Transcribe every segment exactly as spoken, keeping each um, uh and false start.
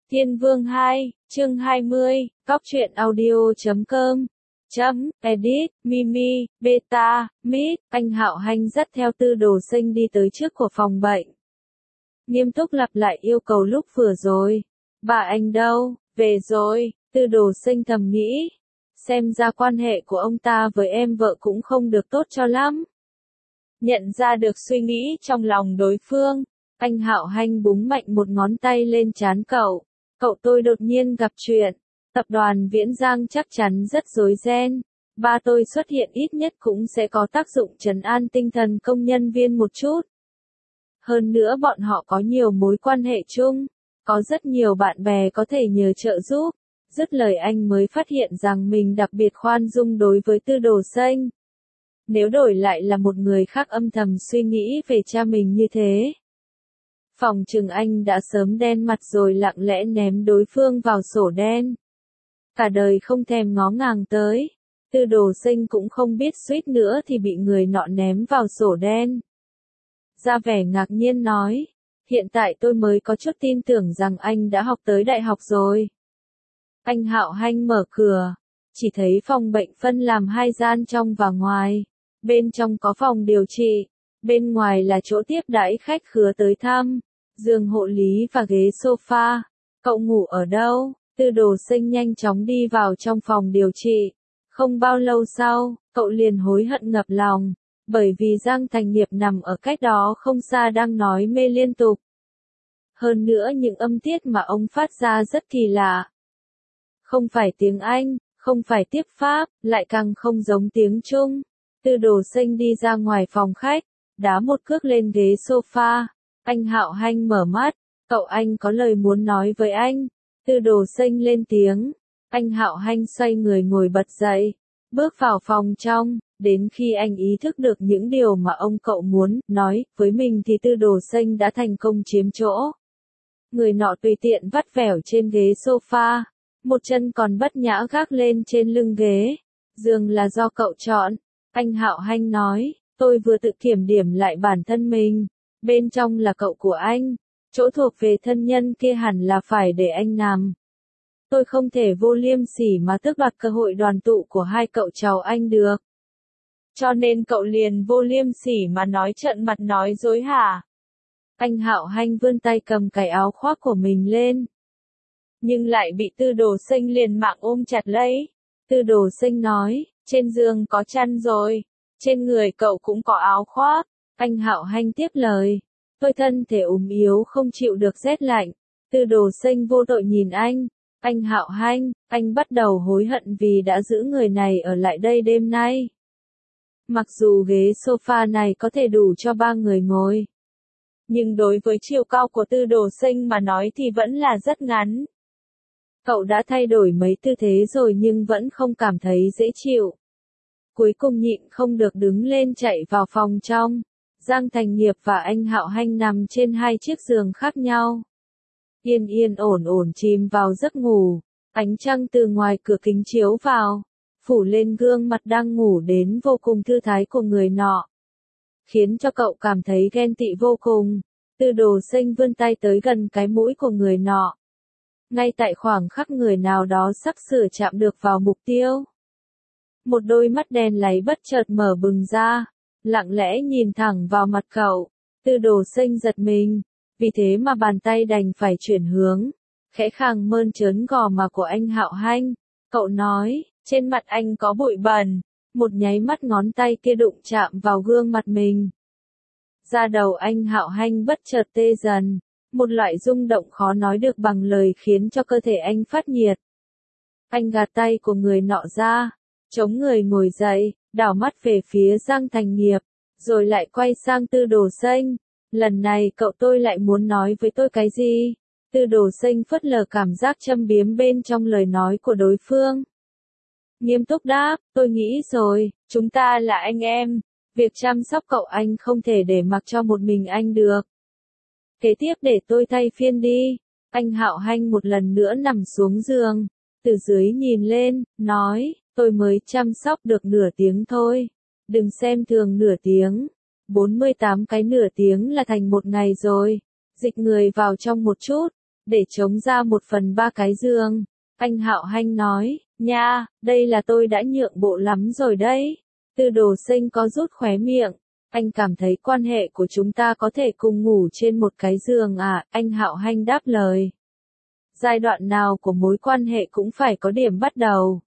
Thiên Vương hai, chương hai mươi, Cóc truyện audio chấm com, chấm, edit, Mimi, Beta, Mít, anh Hạo Hanh dắt theo Tư Đồ Sinh đi tới trước của phòng bệnh. Nghiêm túc lặp lại yêu cầu lúc vừa rồi. Bà anh đâu, về rồi, Tư Đồ Sinh thầm nghĩ. Xem ra quan hệ của ông ta với em vợ cũng không được tốt cho lắm. Nhận ra được suy nghĩ trong lòng đối phương, anh Hạo Hanh búng mạnh một ngón tay lên trán cậu. Cậu tôi đột nhiên gặp chuyện. Tập đoàn Viễn Giang chắc chắn rất rối ren. Ba tôi xuất hiện ít nhất cũng sẽ có tác dụng trấn an tinh thần công nhân viên một chút. Hơn nữa bọn họ có nhiều mối quan hệ chung. Có rất nhiều bạn bè có thể nhờ trợ giúp. Dứt lời anh mới phát hiện rằng mình đặc biệt khoan dung đối với Tư Đồ Sinh. Nếu đổi lại là một người khác âm thầm suy nghĩ về cha mình như thế. Phòng trừng anh đã sớm đen mặt rồi lặng lẽ ném đối phương vào sổ đen. Cả đời không thèm ngó ngàng tới. Tư Đồ Sinh cũng không biết suýt nữa thì bị người nọ ném vào sổ đen. Ra vẻ ngạc nhiên nói. Hiện tại tôi mới có chút tin tưởng rằng anh đã học tới đại học rồi. Anh Hạo Hanh mở cửa. Chỉ thấy phòng bệnh phân làm hai gian trong và ngoài. Bên trong có phòng điều trị. Bên ngoài là chỗ tiếp đãi khách khứa tới thăm. Giường hộ lý và ghế sofa. Cậu ngủ ở đâu? Tư Đồ Sinh nhanh chóng đi vào trong phòng điều trị. Không bao lâu sau, cậu liền hối hận ngập lòng. Bởi vì Giang Thành Nghiệp nằm ở cách đó không xa đang nói mê liên tục. Hơn nữa những âm tiết mà ông phát ra rất kỳ lạ. Không phải tiếng Anh, không phải tiếp Pháp, lại càng không giống tiếng Trung. Tư Đồ Sinh đi ra ngoài phòng khách, đá một cước lên ghế sofa. Anh Hạo Hanh mở mắt, cậu anh có lời muốn nói với anh. Tư Đồ Sinh lên tiếng. Anh Hạo Hanh xoay người ngồi bật dậy, bước vào phòng trong. Đến khi anh ý thức được những điều mà ông cậu muốn nói với mình thì Tư Đồ Sinh đã thành công chiếm chỗ. Người nọ tùy tiện vắt vẻo trên ghế sofa, một chân còn bất nhã gác lên trên lưng ghế. Giường là do cậu chọn. Anh Hạo Hanh nói, tôi vừa tự kiểm điểm lại bản thân mình. Bên trong là cậu của anh. Chỗ thuộc về thân nhân kia hẳn là phải để anh nằm. Tôi không thể vô liêm sỉ mà tước đoạt cơ hội đoàn tụ của hai cậu cháu anh được. Cho nên cậu liền vô liêm sỉ mà nói trợn mặt nói dối hả? Anh Hạo Hanh vươn tay cầm cái áo khoác của mình lên. Nhưng lại bị Tư Đồ Sinh liền mạng ôm chặt lấy. Tư Đồ Sinh nói, trên giường có chăn rồi. Trên người cậu cũng có áo khoác. Anh Hạo Hanh tiếp lời. Tôi thân thể ốm yếu không chịu được rét lạnh. Tư Đồ Sinh vô tội nhìn anh. Anh Hạo Hanh, anh bắt đầu hối hận vì đã giữ người này ở lại đây đêm nay. Mặc dù ghế sofa này có thể đủ cho ba người ngồi. Nhưng đối với chiều cao của Tư Đồ Sinh mà nói thì vẫn là rất ngắn. Cậu đã thay đổi mấy tư thế rồi nhưng vẫn không cảm thấy dễ chịu. Cuối cùng nhịn không được đứng lên chạy vào phòng trong. Giang Thành Nghiệp và anh Hạo Hanh nằm trên hai chiếc giường khác nhau. Yên yên ổn ổn chìm vào giấc ngủ. Ánh trăng từ ngoài cửa kính chiếu vào, phủ lên gương mặt đang ngủ đến vô cùng thư thái của người nọ. Khiến cho cậu cảm thấy ghen tị vô cùng. Tư Đồ Sinh vươn tay tới gần cái mũi của người nọ. Ngay tại khoảng khắc người nào đó sắp sửa chạm được vào mục tiêu. Một đôi mắt đen láy bất chợt mở bừng ra, lặng lẽ nhìn thẳng vào mặt cậu. Tư Đồ Sinh giật mình, vì thế mà bàn tay đành phải chuyển hướng, khẽ khàng mơn trớn gò má của anh Hạo Hanh. Cậu nói, trên mặt anh có bụi bẩn. Một nháy mắt ngón tay kia đụng chạm vào gương mặt mình. Da đầu anh Hạo Hanh bất chợt tê dần, một loại rung động khó nói được bằng lời khiến cho cơ thể anh phát nhiệt. Anh gạt tay của người nọ ra, chống người ngồi dậy, đảo mắt về phía Giang Thành Nghiệp, rồi lại quay sang Tư Đồ Sinh. Lần này cậu tôi lại muốn nói với tôi cái gì? Tư Đồ Sinh phớt lờ cảm giác châm biếm bên trong lời nói của đối phương. Nghiêm túc đáp, tôi nghĩ rồi, chúng ta là anh em. Việc chăm sóc cậu anh không thể để mặc cho một mình anh được. Kế tiếp để tôi thay phiên đi. Anh Hạo Hanh một lần nữa nằm xuống giường. Từ dưới nhìn lên, nói, tôi mới chăm sóc được nửa tiếng thôi. Đừng xem thường nửa tiếng. bốn mươi tám cái nửa tiếng là thành một ngày rồi. Dịch người vào trong một chút. để trống ra một phần ba cái giường. Anh Hạo Hanh nói, nha, đây là tôi đã nhượng bộ lắm rồi đấy. Tư Đồ Sinh có rút khóe miệng. Anh cảm thấy quan hệ của chúng ta có thể cùng ngủ trên một cái giường à? Anh Hạo Hanh đáp lời. Giai đoạn nào của mối quan hệ cũng phải có điểm bắt đầu.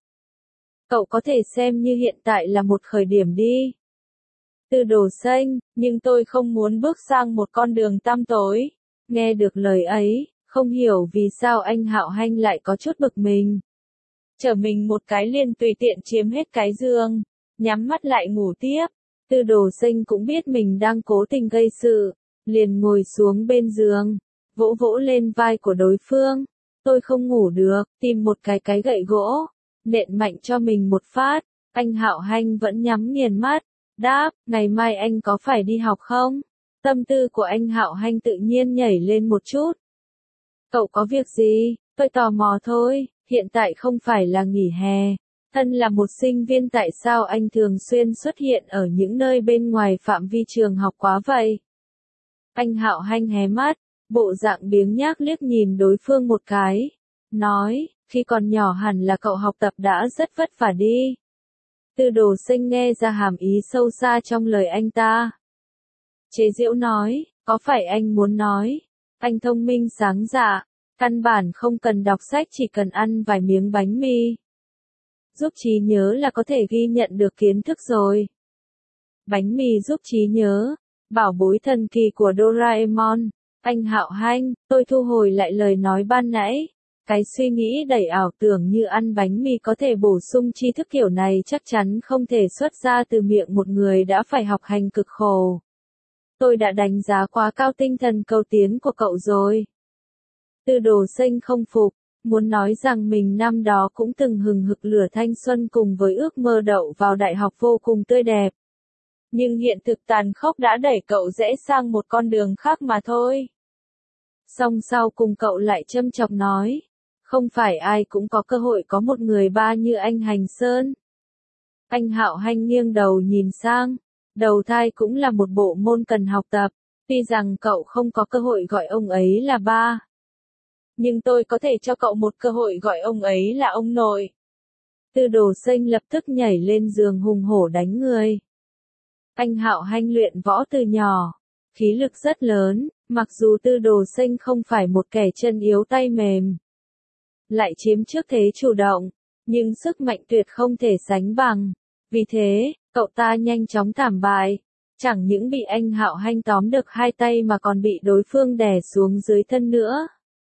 Cậu có thể xem như hiện tại là một khởi điểm đi. Tư Đồ Sinh, nhưng tôi không muốn bước sang một con đường tăm tối. Nghe được lời ấy, không hiểu vì sao anh Hạo Hanh lại có chút bực mình. Chở mình một cái liền tùy tiện chiếm hết cái giường, nhắm mắt lại ngủ tiếp. Tư Đồ Sinh cũng biết mình đang cố tình gây sự, liền ngồi xuống bên giường, vỗ vỗ lên vai của đối phương. Tôi không ngủ được, tìm một cái cái gậy gỗ, nện mạnh cho mình một phát. Anh Hạo Hanh vẫn nhắm nghiền mắt, đáp, ngày mai anh có phải đi học không? Tâm tư của anh Hạo Hanh tự nhiên nhảy lên một chút. Cậu có việc gì? Tôi tò mò thôi, hiện tại không phải là nghỉ hè. Thân là một sinh viên tại sao anh thường xuyên xuất hiện ở những nơi bên ngoài phạm vi trường học quá vậy? Anh Hạo Hanh hé mắt, bộ dạng biếng nhác liếc nhìn đối phương một cái. Nói, khi còn nhỏ hẳn là cậu học tập đã rất vất vả đi. Tư Đồ Sinh nghe ra hàm ý sâu xa trong lời anh ta. Chế giễu nói, có phải anh muốn nói, anh thông minh sáng dạ, căn bản không cần đọc sách chỉ cần ăn vài miếng bánh mì. Giúp trí nhớ là có thể ghi nhận được kiến thức rồi. Bánh mì giúp trí nhớ, bảo bối thần kỳ của Doraemon. Anh Hạo Hanh, tôi thu hồi lại lời nói ban nãy. Cái suy nghĩ đầy ảo tưởng như ăn bánh mì có thể bổ sung tri thức kiểu này chắc chắn không thể xuất ra từ miệng một người đã phải học hành cực khổ. Tôi đã đánh giá quá cao tinh thần cầu tiến của cậu rồi. Tư Đồ Sinh không phục, muốn nói rằng mình năm đó cũng từng hừng hực lửa thanh xuân cùng với ước mơ đậu vào đại học vô cùng tươi đẹp. Nhưng hiện thực tàn khốc đã đẩy cậu rẽ sang một con đường khác mà thôi. Song sau cùng cậu lại châm chọc nói, không phải ai cũng có cơ hội có một người ba như anh Hành Sơn. Anh Hạo Hanh nghiêng đầu nhìn sang, đầu thai cũng là một bộ môn cần học tập, tuy rằng cậu không có cơ hội gọi ông ấy là ba. Nhưng tôi có thể cho cậu một cơ hội gọi ông ấy là ông nội. Tư Đồ Sinh lập tức nhảy lên giường hùng hổ đánh người. Anh Hạo Hanh luyện võ từ nhỏ, khí lực rất lớn, mặc dù Tư Đồ Sinh không phải một kẻ chân yếu tay mềm, lại chiếm trước thế chủ động, nhưng sức mạnh tuyệt không thể sánh bằng. Vì thế, cậu ta nhanh chóng thảm bại, chẳng những bị anh Hạo Hanh tóm được hai tay mà còn bị đối phương đè xuống dưới thân nữa.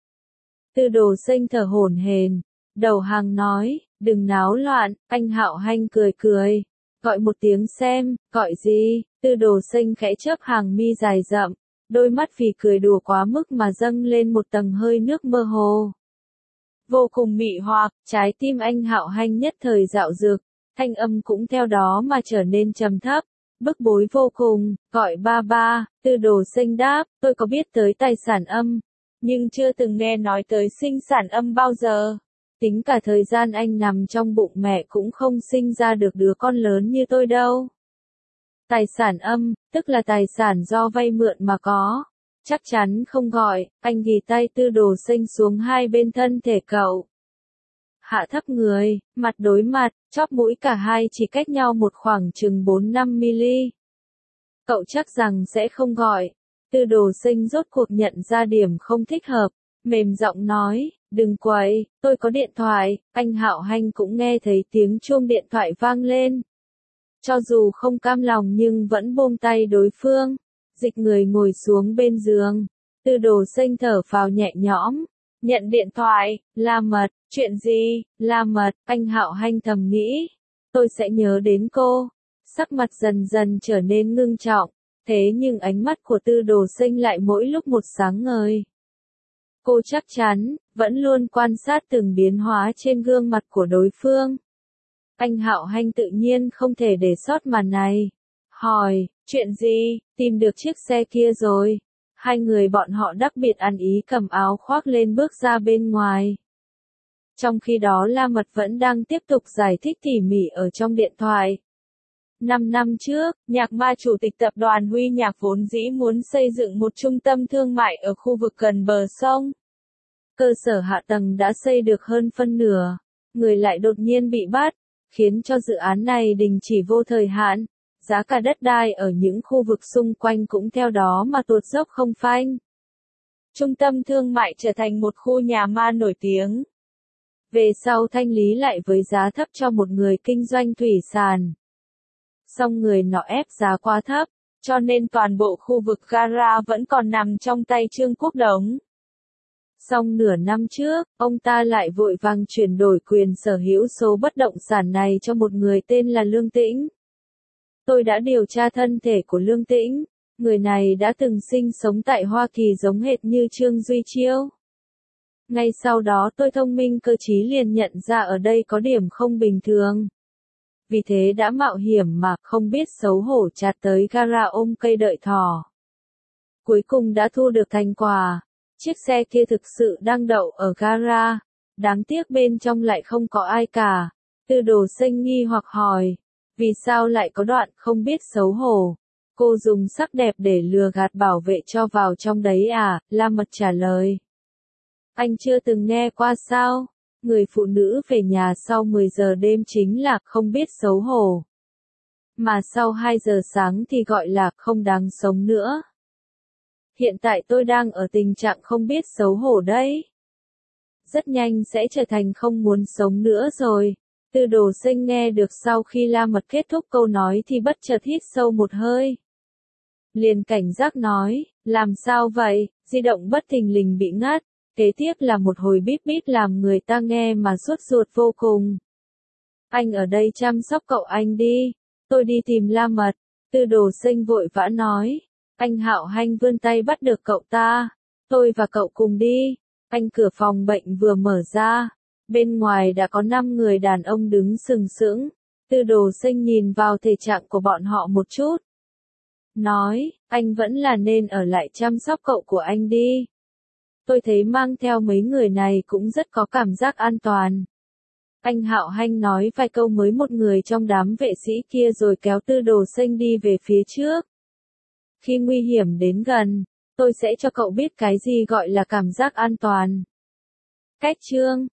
Tư Đồ Sinh thở hổn hển, đầu hàng nói, đừng náo loạn. Anh Hạo Hanh cười cười, gọi một tiếng xem, gọi gì? Tư Đồ Sinh khẽ chớp hàng mi dài rậm, đôi mắt vì cười đùa quá mức mà dâng lên một tầng hơi nước mơ hồ. Vô cùng mị hoặc, trái tim anh Hạo Hanh nhất thời dạo dực, thanh âm cũng theo đó mà trở nên trầm thấp, bức bối vô cùng, gọi ba ba. Tư Đồ Sinh đáp, tôi có biết tới tài sản âm, nhưng chưa từng nghe nói tới sinh sản âm bao giờ. Tính cả thời gian anh nằm trong bụng mẹ cũng không sinh ra được đứa con lớn như tôi đâu. Tài sản âm, tức là tài sản do vay mượn mà có. Chắc chắn không gọi. Anh ghì tay Tư Đồ Sinh xuống hai bên thân thể cậu. Hạ thấp người, mặt đối mặt, chóp mũi cả hai chỉ cách nhau một khoảng chừng bốn năm mi-li. Cậu chắc rằng sẽ không gọi. Tư Đồ Sinh rốt cuộc nhận ra điểm không thích hợp, mềm giọng nói, đừng quậy, tôi có điện thoại. Anh Hạo Hanh cũng nghe thấy tiếng chuông điện thoại vang lên. Cho dù không cam lòng nhưng vẫn buông tay đối phương, dịch người ngồi xuống bên giường. Tư Đồ Sinh thở phào nhẹ nhõm, nhận điện thoại. La Mật, chuyện gì? La Mật, anh Hạo Hanh thầm nghĩ, tôi sẽ nhớ đến cô. Sắc mặt dần dần trở nên ngưng trọng, thế nhưng ánh mắt của Tư Đồ Sinh lại mỗi lúc một sáng ngời. Cô chắc chắn, vẫn luôn quan sát từng biến hóa trên gương mặt của đối phương. Anh Hạo Hanh tự nhiên không thể để sót màn này. Hỏi, chuyện gì? Tìm được chiếc xe kia rồi. Hai người bọn họ đặc biệt ăn ý cầm áo khoác lên bước ra bên ngoài. Trong khi đó La Mật vẫn đang tiếp tục giải thích tỉ mỉ ở trong điện thoại. Năm năm trước, Nhạc Ma chủ tịch tập đoàn Huy Nhạc vốn dĩ muốn xây dựng một trung tâm thương mại ở khu vực gần bờ sông. cơ sở hạ tầng đã xây được hơn phân nửa, người lại đột nhiên bị bắt, khiến cho dự án này đình chỉ vô thời hạn. Giá cả đất đai ở những khu vực xung quanh cũng theo đó mà tuột dốc không phanh. Trung tâm thương mại trở thành một khu nhà ma nổi tiếng. Về sau thanh lý lại với giá thấp cho một người kinh doanh thủy sản. Song người nọ ép giá quá thấp, cho nên toàn bộ khu vực gara vẫn còn nằm trong tay Trương Quốc Đống. Song nửa năm trước, ông ta lại vội vàng chuyển đổi quyền sở hữu số bất động sản này cho một người tên là Lương Tĩnh. Tôi đã điều tra thân thể của Lương Tĩnh, người này đã từng sinh sống tại Hoa Kỳ giống hệt như Trương Duy Chiêu. Ngay sau đó tôi thông minh cơ trí liền nhận ra ở đây có điểm không bình thường. Vì thế đã mạo hiểm mà không biết xấu hổ chặt tới gara ôm cây đợi thỏ. Cuối cùng đã thu được thành quả. Chiếc xe kia thực sự đang đậu ở gara. Đáng tiếc bên trong lại không có ai cả. Tư Đồ Sinh nghi hoặc hỏi. Vì sao lại có đoạn không biết xấu hổ? Cô dùng sắc đẹp để lừa gạt bảo vệ cho vào trong đấy à? La Mật trả lời. Anh chưa từng nghe qua sao? Người phụ nữ về nhà sau mười giờ đêm chính là không biết xấu hổ. Mà sau hai giờ sáng thì gọi là không đáng sống nữa. Hiện tại tôi đang ở tình trạng không biết xấu hổ đấy. Rất nhanh sẽ trở thành không muốn sống nữa rồi. Tư Đồ Sinh nghe được sau khi La Mật kết thúc câu nói thì bất chợt hít sâu một hơi. Liền cảnh giác nói, làm sao vậy, di động bất thình lình bị ngắt. Kế tiếp là một hồi bíp bíp làm người ta nghe mà sốt ruột vô cùng. Anh ở đây chăm sóc cậu anh đi, tôi đi tìm La Mật. Tư Đồ Sinh vội vã nói. Anh Hạo Hanh vươn tay bắt được cậu ta. Tôi và cậu cùng đi. Anh cửa phòng bệnh vừa mở ra. Bên ngoài đã có năm người đàn ông đứng sừng sững. Tư Đồ Sinh nhìn vào thể trạng của bọn họ một chút. Nói, anh vẫn là nên ở lại chăm sóc cậu của anh đi. Tôi thấy mang theo mấy người này cũng rất có cảm giác an toàn. Anh Hạo Hanh nói vài câu với một người trong đám vệ sĩ kia rồi kéo Tư Đồ Sinh đi về phía trước. Khi nguy hiểm đến gần, tôi sẽ cho cậu biết cái gì gọi là cảm giác an toàn. Cách chương